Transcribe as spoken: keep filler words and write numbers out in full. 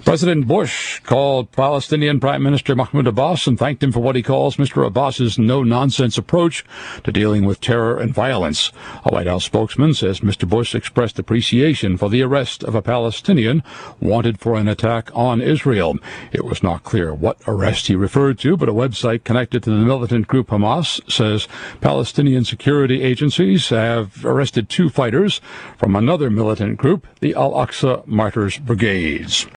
President Bush called Palestinian Prime Minister Mahmoud Abbas and thanked him for what he calls Mister Abbas's no-nonsense approach to dealing with terror and violence. A White House spokesman says Mister Bush expressed appreciation for the arrest of a Palestinian wanted for an attack on Israel. It was not clear what arrest he referred to, but a website connected to the militant group Hamas says Palestinian security agencies have arrested two fighters from another militant group, the Al-Aqsa Martyrs Brigades.